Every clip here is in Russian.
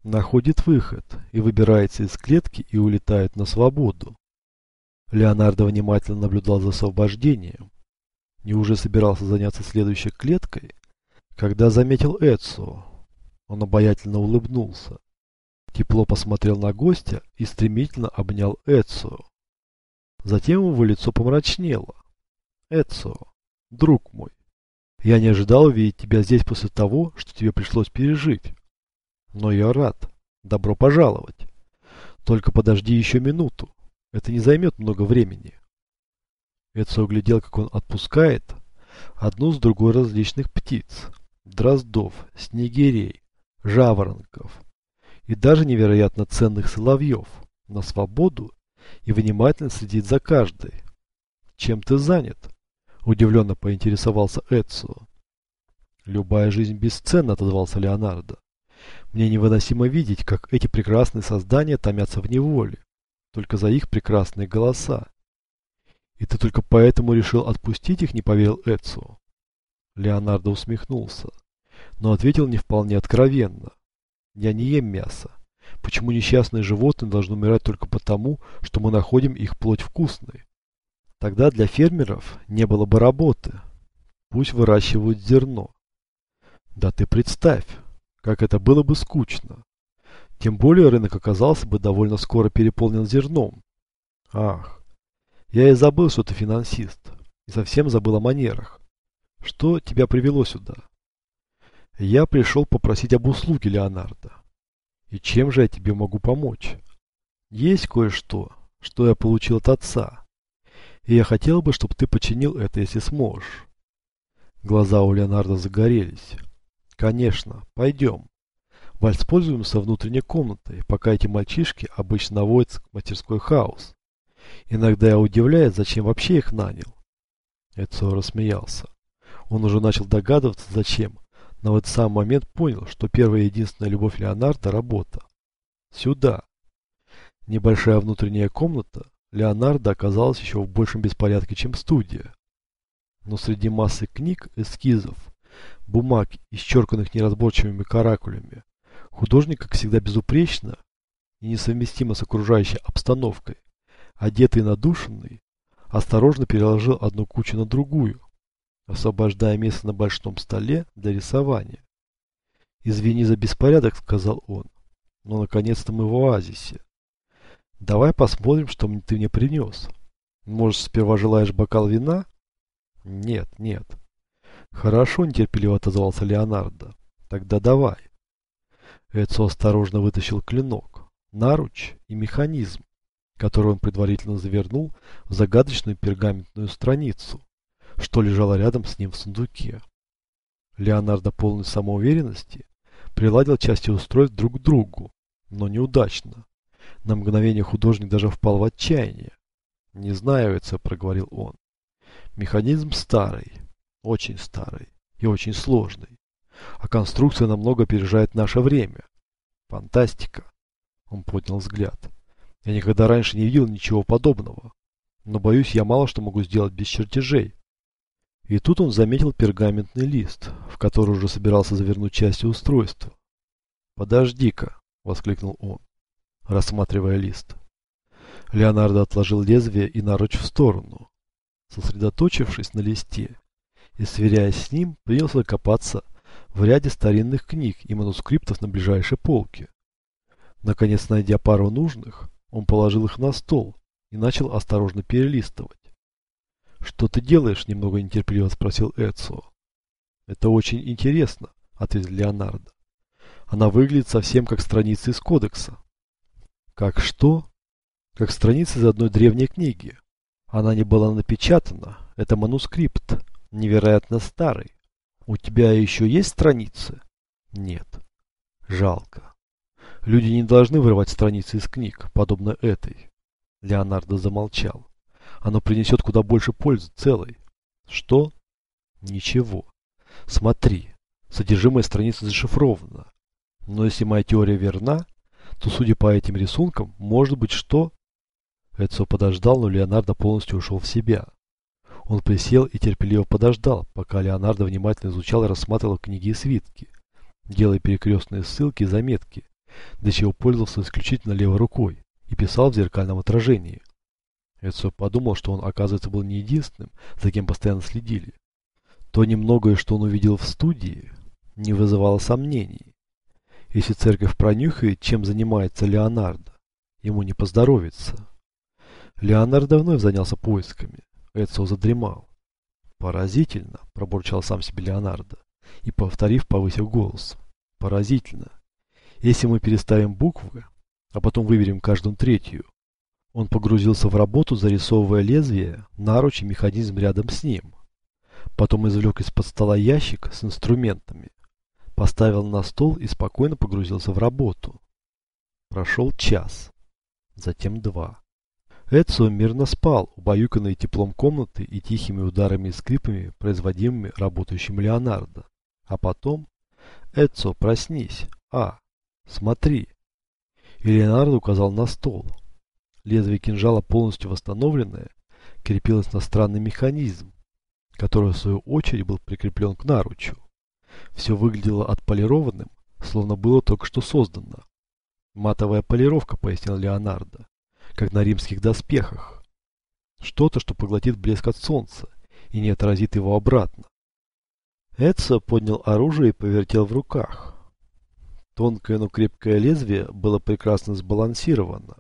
находит выход и выбирается из клетки и улетает на свободу. Леонардо внимательно наблюдал за освобождением и уже собирался заняться следующей клеткой, когда заметил Эцио. Он обаятельно улыбнулся, тепло посмотрел на гостя и стремительно обнял Эцио. Затем его лицо помрачнело. «Эцио, друг мой, я не ожидал увидеть тебя здесь после того, что тебе пришлось пережить. Но я рад. Добро пожаловать. Только подожди еще минуту. Это не займет много времени». Эцио глядел, как он отпускает одну с другой различных птиц, дроздов, снегирей, жаворонков и даже невероятно ценных соловьев на свободу и внимательно следит за каждой. «Чем ты занят?» – удивленно поинтересовался Эцио. «Любая жизнь бесценна», – отозвался Леонардо. «Мне невыносимо видеть, как эти прекрасные создания томятся в неволе, только за их прекрасные голоса. И ты только поэтому решил отпустить их?» – не поверил Эцио. Леонардо усмехнулся, но ответил не вполне откровенно. «Я не ем мясо. Почему несчастные животные должны умирать только потому, что мы находим их плоть вкусной? Тогда для фермеров не было бы работы. Пусть выращивают зерно». «Да ты представь, как это было бы скучно. Тем более рынок оказался бы довольно скоро переполнен зерном. Ах, я и забыл, что ты финансист, и совсем забыл о манерах. Что тебя привело сюда?» «Я пришел попросить об услуге, Леонардо. И чем же я тебе могу помочь? Есть кое-что, что я получил от отца, и я хотел бы, чтобы ты починил это, если сможешь». Глаза у Леонардо загорелись. «Конечно, пойдем. Воспользуемся внутренней комнатой, пока эти мальчишки обычно наводятся к мастерской хаос. Иногда я удивляюсь, зачем вообще их нанял». Эцио рассмеялся. Он уже начал догадываться, зачем, но в этот самый момент понял, что первая и единственная любовь Леонардо – работа. «Сюда». Небольшая внутренняя комната Леонардо оказалась еще в большем беспорядке, чем студия. Но среди массы книг, эскизов, бумаг, исчерканных неразборчивыми каракулями, художник, как всегда, безупречно и несовместимо с окружающей обстановкой, одетый и надушенный, осторожно переложил одну кучу на другую, освобождая место на большом столе для рисования. «Извини за беспорядок», — сказал он, — «но наконец-то мы в оазисе. Давай посмотрим, что ты мне принес. Может, сперва желаешь бокал вина?» «Нет, нет». «Хорошо», — нетерпеливо отозвался Леонардо. «Тогда давай». Эцио осторожно вытащил клинок, наруч и механизм, который он предварительно завернул в загадочную пергаментную страницу, что лежало рядом с ним в сундуке. Леонардо, полный самоуверенности, приладил части устройств друг к другу, но неудачно. На мгновение художник даже впал в отчаяние. «Не знаю, это», — проговорил он. «Механизм старый, очень старый и очень сложный, а конструкция намного опережает наше время. Фантастика!» Он поднял взгляд. «Я никогда раньше не видел ничего подобного, но, боюсь, я мало что могу сделать без чертежей». И тут он заметил пергаментный лист, в который уже собирался завернуть части устройства. «Подожди-ка», — воскликнул он, рассматривая лист. Леонардо отложил лезвие и наруч в сторону. Сосредоточившись на листе и сверяясь с ним, принялся копаться в ряде старинных книг и манускриптов на ближайшей полке. Наконец, найдя пару нужных, он положил их на стол и начал осторожно перелистывать. «Что ты делаешь?» – немного нетерпеливо спросил Эцио. «Это очень интересно», – ответил Леонардо. «Она выглядит совсем как страница из кодекса». «Как что?» «Как страница из одной древней книги. Она не была напечатана. Это манускрипт, невероятно старый. У тебя еще есть страницы?» «Нет». «Жалко. Люди не должны вырывать страницы из книг, подобно этой». Леонардо замолчал. «Оно принесет куда больше пользы целой». «Что?» «Ничего. Смотри, содержимое страницы зашифровано. Но если моя теория верна, то, судя по этим рисункам, может быть что...» Эцио подождал, но Леонардо полностью ушел в себя. Он присел и терпеливо подождал, пока Леонардо внимательно изучал и рассматривал книги и свитки, делая перекрестные ссылки и заметки, для чего пользовался исключительно левой рукой и писал в зеркальном отражении. Эцио подумал, что он, оказывается, был не единственным, за кем постоянно следили. То немногое, что он увидел в студии, не вызывало сомнений. Если церковь пронюхает, чем занимается Леонардо, ему не поздоровится. Леонардо вновь занялся поисками. Эцио задремал. «Поразительно», – пробурчал сам себе Леонардо, и, повторив, повысил голос. «Поразительно. Если мы переставим буквы, а потом выберем каждую третью». Он погрузился в работу, зарисовывая лезвие, наруч и механизм рядом с ним. Потом извлек из-под стола ящик с инструментами, поставил на стол и спокойно погрузился в работу. Прошел час, затем 2. Эцио мирно спал, убаюканный теплом комнаты и тихими ударами и скрипами, производимыми работающим Леонардо. А потом: «Эцио, проснись! Смотри!» И Леонардо указал на стол. Лезвие кинжала, полностью восстановленное, крепилось на странный механизм, который в свою очередь был прикреплен к наручу. Все выглядело отполированным, словно было только что создано. «Матовая полировка», — пояснил Леонардо, — «как на римских доспехах. Что-то, что поглотит блеск от солнца и не отразит его обратно». Эцио поднял оружие и повертел в руках. Тонкое, но крепкое лезвие было прекрасно сбалансировано.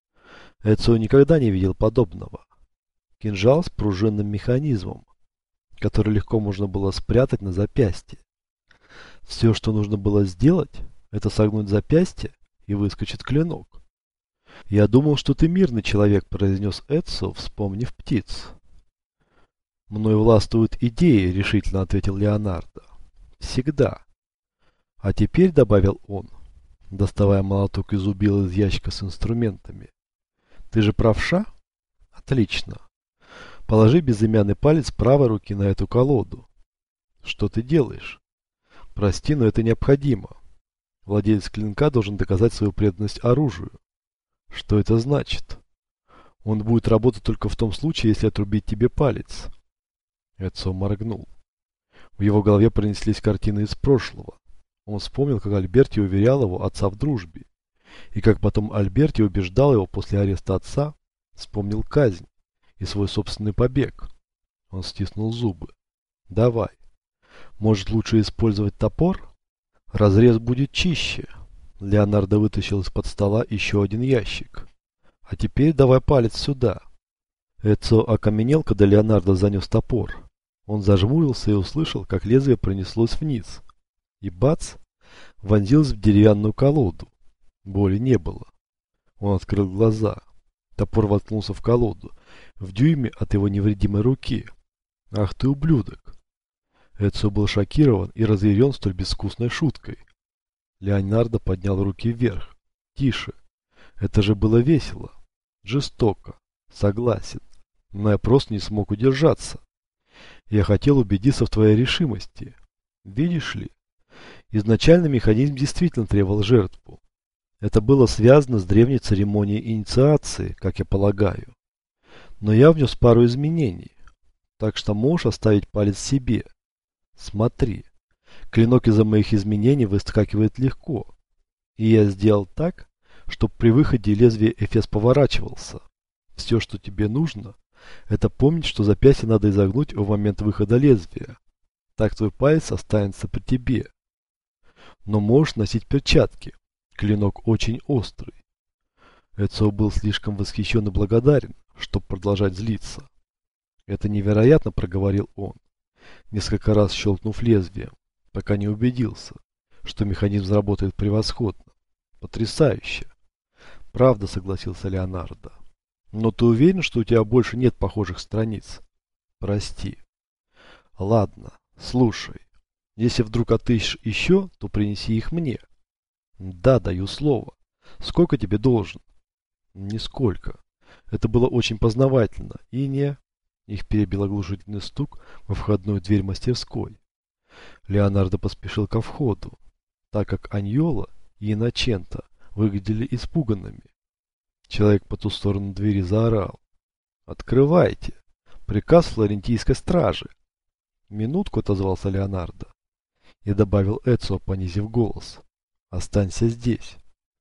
Эцио никогда не видел подобного. Кинжал с пружинным механизмом, который легко можно было спрятать на запястье. Все, что нужно было сделать, это согнуть запястье, и выскочит клинок. «Я думал, что ты мирный человек», — произнес Эцио, вспомнив птиц. «Мной властвуют идеи», — решительно ответил Леонардо. «Всегда». «А теперь», — добавил он, доставая молоток и зубил из ящика с инструментами, — «ты же правша? Отлично. Положи безымянный палец правой руки на эту колоду». «Что ты делаешь?» «Прости, но это необходимо. Владелец клинка должен доказать свою преданность оружию». «Что это значит?» «Он будет работать только в том случае, если отрубить тебе палец». Эцио моргнул. В его голове пронеслись картины из прошлого. Он вспомнил, как Альберти уверял его отца в дружбе, и как потом Альберти убеждал его после ареста отца, вспомнил казнь и свой собственный побег. Он стиснул зубы. «Давай. Может, лучше использовать топор? Разрез будет чище». Леонардо вытащил из-под стола еще один ящик. «А теперь давай палец сюда». Эцио окаменел, когда Леонардо занес топор. Он зажмурился и услышал, как лезвие пронеслось вниз. И бац! Вонзилось в деревянную колоду. Боли не было. Он открыл глаза. Топор воткнулся в колоду, в дюйме от его невредимой руки. «Ах ты, ублюдок!» Эцио был шокирован и разъярен столь безвкусной шуткой. Леонардо поднял руки вверх. «Тише! Это же было весело. Жестоко. Согласен. Но я просто не смог удержаться. Я хотел убедиться в твоей решимости. Видишь ли, изначально механизм действительно требовал жертву. Это было связано с древней церемонией инициации, как я полагаю. Но я внес пару изменений. Так что можешь оставить палец себе. Смотри. Клинок из-за моих изменений выскакивает легко. И я сделал так, чтобы при выходе лезвие эфес поворачивался. Все, что тебе нужно, это помнить, что запястье надо изогнуть в момент выхода лезвия. Так твой палец останется при тебе. Но можешь носить перчатки. Клинок очень острый. Эцио был слишком восхищен и благодарен, чтобы продолжать злиться. «Это невероятно», — проговорил он, несколько раз щелкнув лезвием, пока не убедился, что механизм работает превосходно. «Потрясающе!» «Правда», — согласился Леонардо. «Но ты уверен, что у тебя больше нет похожих страниц?» «Прости». «Ладно, слушай. Если вдруг отыщешь еще, то принеси их мне». «Да, даю слово. Сколько тебе должен?» «Нисколько. Это было очень познавательно. И не...» Их перебил оглушительный стук во входную дверь мастерской. Леонардо поспешил ко входу, так как Аньола и Инноченто выглядели испуганными. Человек по ту сторону двери заорал: «Открывайте! Приказ флорентийской стражи!» «Минутку», — отозвался Леонардо и добавил Эцио, понизив голос: «Останься здесь».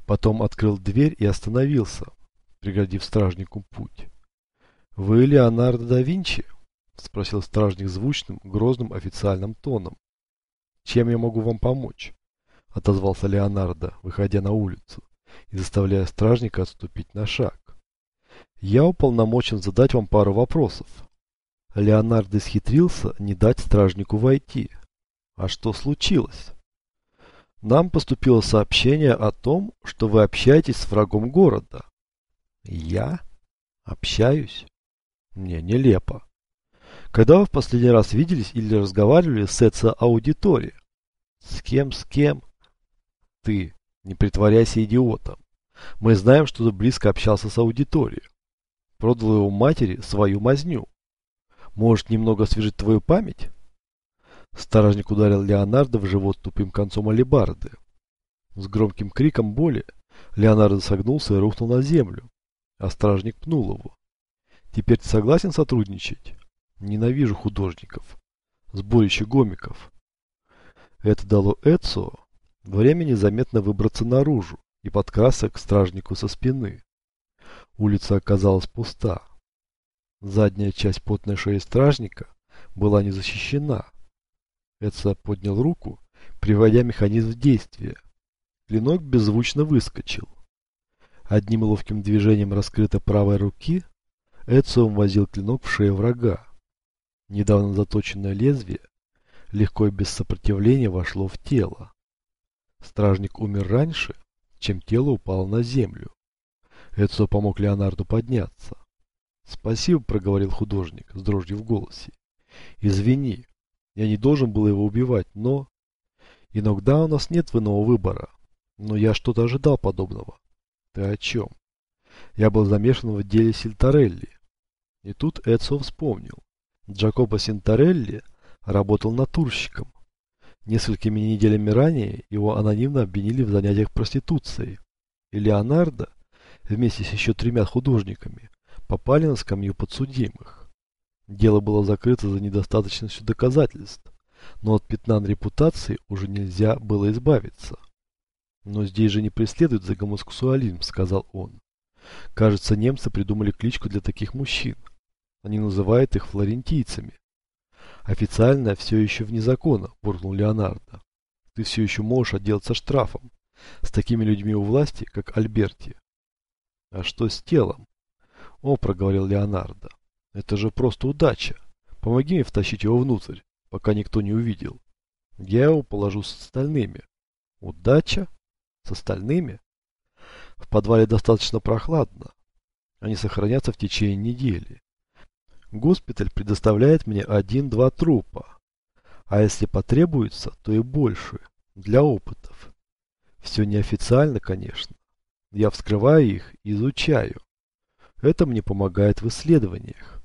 Потом открыл дверь и остановился, преградив стражнику путь. «Вы Леонардо да Винчи?» – спросил стражник звучным, грозным официальным тоном. «Чем я могу вам помочь?» – отозвался Леонардо, выходя на улицу и заставляя стражника отступить на шаг. «Я уполномочен задать вам пару вопросов». Леонардо исхитрился не дать стражнику войти. «А что случилось?» «Нам поступило сообщение о том, что вы общаетесь с врагом города». «Я? Общаюсь?» «Мне нелепо. Когда вы в последний раз виделись или разговаривали с Эцио Аудиторе?» «С кем, с кем?» «Ты. Не притворяйся идиотом. Мы знаем, что ты близко общался с Аудиторией. Продал его матери свою мазню. Может, немного освежить твою память?» Стражник ударил Леонардо в живот тупым концом алебарды. С громким криком боли Леонардо согнулся и рухнул на землю, а стражник пнул его. «Теперь ты согласен сотрудничать? Ненавижу художников. Сборище гомиков». Это дало Эцио время незаметно выбраться наружу и подкрасться к стражнику со спины. Улица оказалась пуста. Задняя часть потной шеи стражника была не защищена. Эцио поднял руку, приводя механизм в действие. Клинок беззвучно выскочил. Одним ловким движением раскрытой правой руки Эцио возил клинок в шею врага. Недавно заточенное лезвие легко и без сопротивления вошло в тело. Стражник умер раньше, чем тело упало на землю. Эцио помог Леонарду подняться. «Спасибо», — проговорил художник с дрожью в голосе. «Извини, я не должен был его убивать, но... Иногда у нас нет иного выбора. Но я что-то ожидал подобного». «Ты о чем?» «Я был замешан в деле Сильтарелли». И тут Эцио вспомнил. Джакопо Сильтарелли работал натурщиком. Несколькими неделями ранее его анонимно обвинили в занятиях проституцией. И Леонардо, вместе с еще 3 художниками, попали на скамью подсудимых. Дело было закрыто за недостаточностью доказательств, но от пятна на репутации уже нельзя было избавиться. «Но здесь же не преследуют за гомосексуализм», — сказал он. «Кажется, немцы придумали кличку для таких мужчин. Они называют их флорентийцами». «Официально все еще вне закона», — буркнул Леонардо. «Ты все еще можешь отделаться штрафом с такими людьми у власти, как Альберти». «А что с телом?» «О», — проговорил Леонардо, — «это же просто удача. Помоги мне втащить его внутрь, пока никто не увидел. Я его положу с остальными». «Удача? С остальными?» «В подвале достаточно прохладно. Они сохранятся в течение недели. Госпиталь предоставляет мне 1-2 трупа. А если потребуется, то и больше. Для опытов. Все неофициально, конечно. Я вскрываю их и изучаю. Это мне помогает в исследованиях».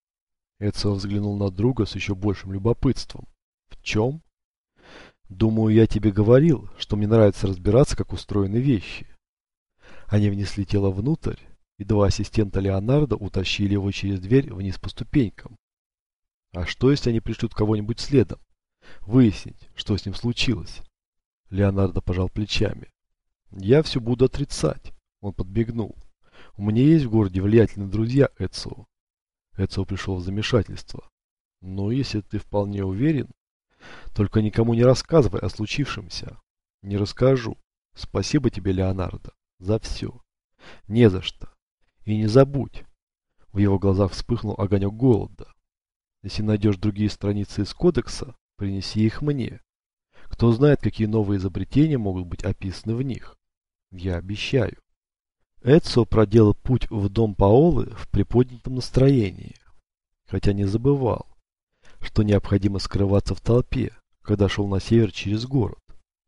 Эцио взглянул на друга с еще большим любопытством. «В чем?» «Думаю, я тебе говорил, что мне нравится разбираться, как устроены вещи». Они внесли тело внутрь, и 2 ассистента Леонардо утащили его через дверь вниз по ступенькам. «А что, если они пришлют кого-нибудь следом? Выяснить, что с ним случилось?» Леонардо пожал плечами. «Я все буду отрицать», — он подбегнул. «У меня есть в городе влиятельные друзья, Эцио». Эцио пришел в замешательство. «Но если ты вполне уверен, только никому не рассказывай о случившемся». «Не расскажу. Спасибо тебе, Леонардо, за все». «Не за что. И не забудь». В его глазах вспыхнул огонек голода. «Если найдешь другие страницы из кодекса, принеси их мне. Кто знает, какие новые изобретения могут быть описаны в них. Я обещаю». Эцио проделал путь в дом Паолы в приподнятом настроении, хотя не забывал, что необходимо скрываться в толпе, когда шел на север через город.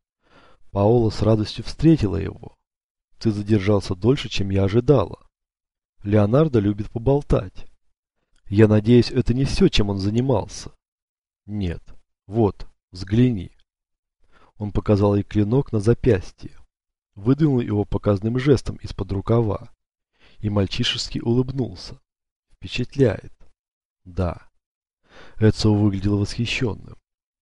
Паола с радостью встретила его. «Ты задержался дольше, чем я ожидала. Леонардо любит поболтать. Я надеюсь, это не все, чем он занимался». «Нет. Вот, взгляни». Он показал ей клинок на запястье, выдвинул его показным жестом из-под рукава и мальчишески улыбнулся. «Впечатляет». «Да». Эцио выглядел восхищенным.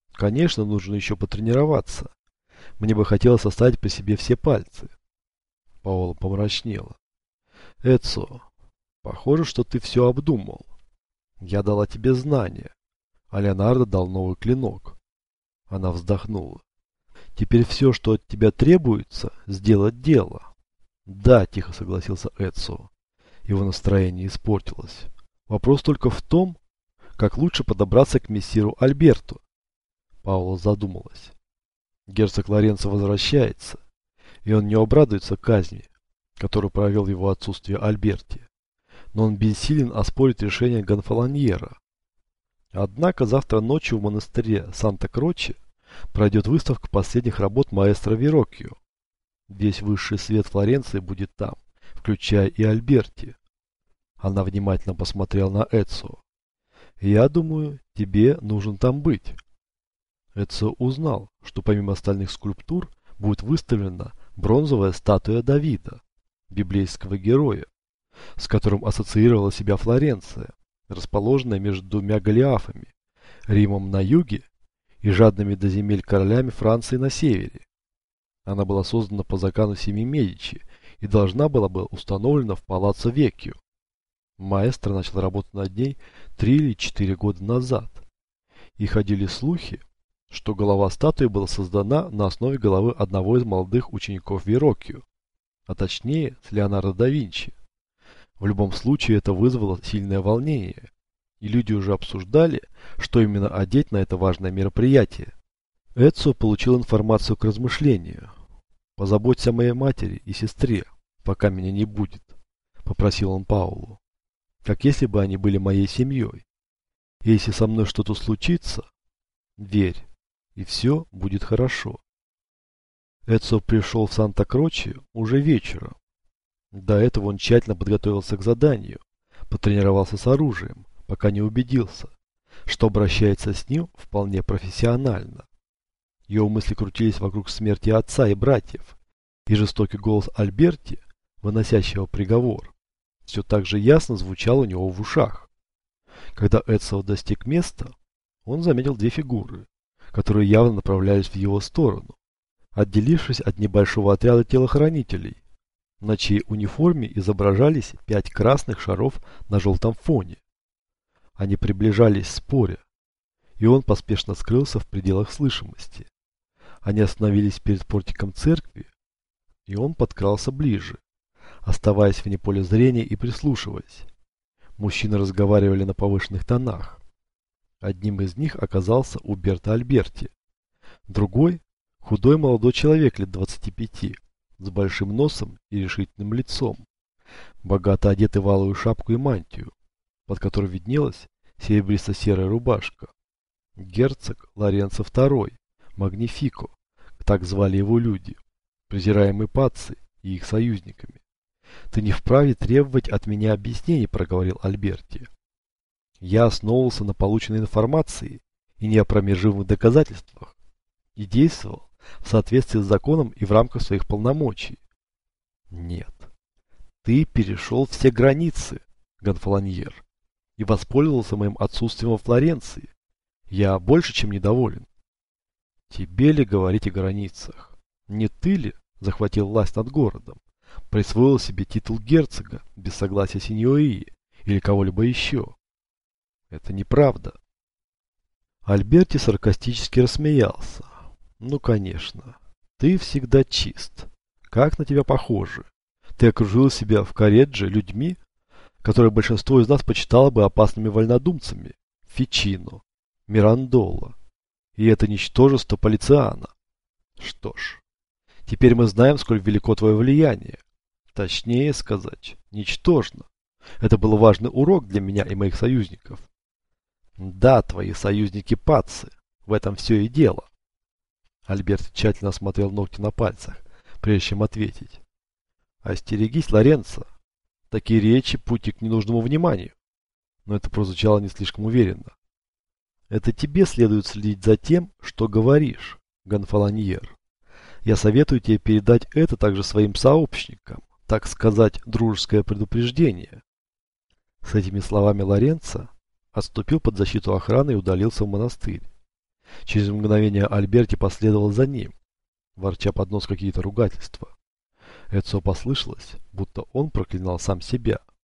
«Конечно, нужно еще потренироваться. Мне бы хотелось оставить при себе все пальцы». Паола помрачнела. Эцио, похоже, что ты все обдумал. Я дала тебе знания, а Леонардо дал новый клинок. Она вздохнула. Теперь все, что от тебя требуется, сделать дело. Да, тихо согласился Эцио. Его настроение испортилось. Вопрос только в том, как лучше подобраться к мессиру Альберту. Паула задумалась. Герцог Лоренцо возвращается, и он не обрадуется казни, которую провел в его отсутствие Альберти. Но он бессилен оспорить решение Гонфалоньера. Однако завтра ночью в монастыре Санта-Кроче пройдет выставка последних работ маэстро Вероккио. Весь высший свет Флоренции будет там, включая и Альберти. Она внимательно посмотрела на Эцио. Я думаю, тебе нужно там быть. Эцио узнал, что помимо остальных скульптур будет выставлена бронзовая статуя Давида, библейского героя, с которым ассоциировала себя Флоренция, расположенная между двумя Голиафами, Римом на юге и жадными до земель королями Франции на севере. Она была создана по заказу семьи Медичи и должна была быть установлена в Палаццо Веккио. Маэстро начал работать над ней 3 или 4 года назад. И ходили слухи, что голова статуи была создана на основе головы одного из молодых учеников Вероккио, а точнее с Леонардо да Винчи. В любом случае это вызвало сильное волнение, и люди уже обсуждали, что именно одеть на это важное мероприятие. Эцио получил информацию к размышлению. «Позаботься о моей матери и сестре, пока меня не будет», — попросил он Паулу. «Как если бы они были моей семьей. И если со мной что-то случится, верь, и все будет хорошо». Эцио пришел в Санта-Кроче уже вечером. До этого он тщательно подготовился к заданию, потренировался с оружием, пока не убедился, что обращается с ним вполне профессионально. Его мысли крутились вокруг смерти отца и братьев, и жестокий голос Альберти, выносящего приговор, все так же ясно звучал у него в ушах. Когда Эцио достиг места, он заметил две фигуры, которые явно направлялись в его сторону, отделившись от небольшого отряда телохранителей, на чьей униформе изображались 5 красных шаров на желтом фоне. Они приближались споря, и он поспешно скрылся в пределах слышимости. Они остановились перед портиком церкви, и он подкрался ближе, оставаясь вне поля зрения и прислушиваясь. Мужчины разговаривали на повышенных тонах. Одним из них оказался Уберто Альберти. Другой – худой молодой человек лет 25, с большим носом и решительным лицом, богато одетый в алую шапку и мантию, под которой виднелась серебристо-серая рубашка. Герцог Лоренцо II, Магнифико, так звали его люди, презираемый Пацци и их союзниками. «Ты не вправе требовать от меня объяснений», — проговорил Альберти. «Я основывался на полученной информации и неопровержимых доказательствах и действовал в соответствии с законом и в рамках своих полномочий». «Нет, ты перешел все границы, Гонфалоньер, и воспользовался моим отсутствием во Флоренции. Я больше чем недоволен». «Тебе ли говорить о границах? Не ты ли захватил власть над городом, присвоил себе титул герцога без согласия сеньории или кого-либо еще?» «Это неправда». Альберти саркастически рассмеялся. «Ну, конечно. Ты всегда чист. Как на тебя похоже. Ты окружил себя в Корредже людьми, которые большинство из нас почитало бы опасными вольнодумцами. Фичино, Мирандола. И это ничтожество Полициана. Что ж, теперь мы знаем, сколь велико твое влияние. Точнее сказать, ничтожно. Это был важный урок для меня и моих союзников». «Да, твои союзники Пацци. В этом все и дело». Альберт тщательно осмотрел ногти на пальцах, прежде чем ответить. «Остерегись, Лоренцо. Такие речи – путь к ненужному вниманию». Но это прозвучало не слишком уверенно. «Это тебе следует следить за тем, что говоришь, Гонфалоньер. Я советую тебе передать это также своим сообщникам, так сказать, дружеское предупреждение». С этими словами Лоренцо отступил под защиту охраны и удалился в монастырь. Через мгновение Альберти последовал за ним, ворча под нос какие-то ругательства. Эцо послышалось, будто он проклинал сам себя.